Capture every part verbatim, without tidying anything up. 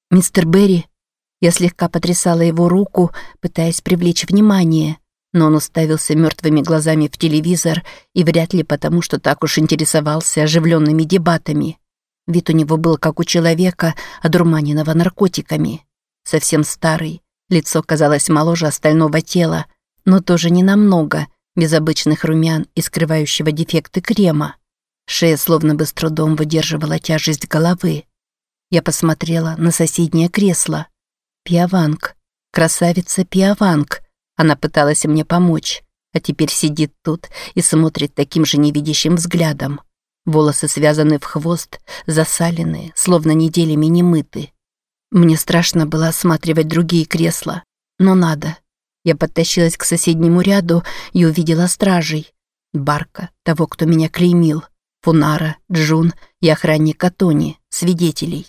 «Мистер Берри». Я слегка потрясала его руку, пытаясь привлечь внимание, но он уставился мертвыми глазами в телевизор и вряд ли потому, что так уж интересовался оживленными дебатами. Вид у него был как у человека, одурманенного наркотиками. Совсем старый, лицо казалось моложе остального тела, но тоже не намного, без обычных румян и скрывающего дефекты крема. Шея словно бы с трудом выдерживала тяжесть головы. Я посмотрела на соседнее кресло. Пиаванг. Красавица Пиаванг. Она пыталась мне помочь, а теперь сидит тут и смотрит таким же невидящим взглядом. Волосы связаны в хвост, засаленные, словно неделями не мыты. Мне страшно было осматривать другие кресла, но надо. Я подтащилась к соседнему ряду и увидела стражей. Барка, того, кто меня клеймил, Фунара, Джун и охранника Тони, свидетелей.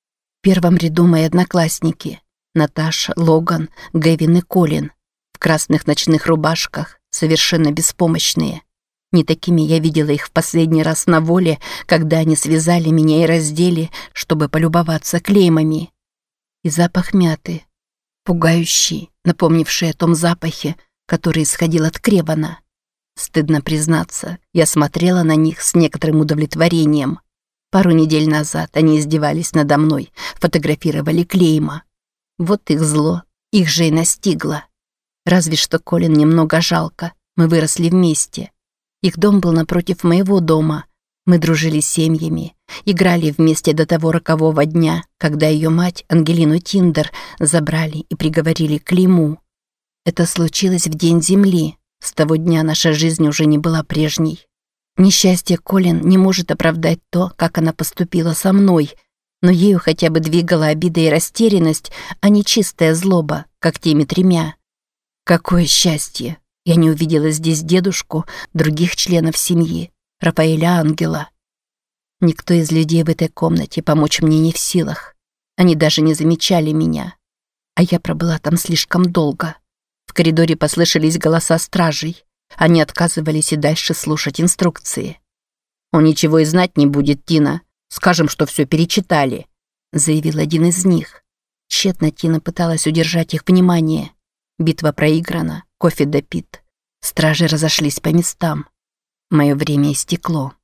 В первом ряду мои одноклассники – Наташа, Логан, Гэвин и Колин. В красных ночных рубашках, совершенно беспомощные. Не такими я видела их в последний раз на воле, когда они связали меня и раздели, чтобы полюбоваться клеймами. И запах мяты, пугающий, напомнивший о том запахе, который исходил от Кревана. Стыдно признаться, я смотрела на них с некоторым удовлетворением. Пару недель назад они издевались надо мной, фотографировали клейма. Вот их зло, их же и настигло. Разве что Колин немного жалко, мы выросли вместе. Их дом был напротив моего дома. Мы дружили с семьями, играли вместе до того рокового дня, когда ее мать, Ангелину Тиндер, забрали и приговорили к клейму. Это случилось в День Земли. С того дня наша жизнь уже не была прежней. Несчастье Колин не может оправдать то, как она поступила со мной, но ею хотя бы двигала обида и растерянность, а не чистая злоба, как теми тремя. Какое счастье! Я не увидела здесь дедушку, других членов семьи, Рафаэля Ангела. Никто из людей в этой комнате помочь мне не в силах. Они даже не замечали меня. А я пробыла там слишком долго. В коридоре послышались голоса стражей. Они отказывались и дальше слушать инструкции. «Он ничего и знать не будет, Тина. Скажем, что все перечитали», — заявил один из них. Тщетно Тина пыталась удержать их внимание. Битва проиграна, кофе допит. Стражи разошлись по местам. Мое время истекло.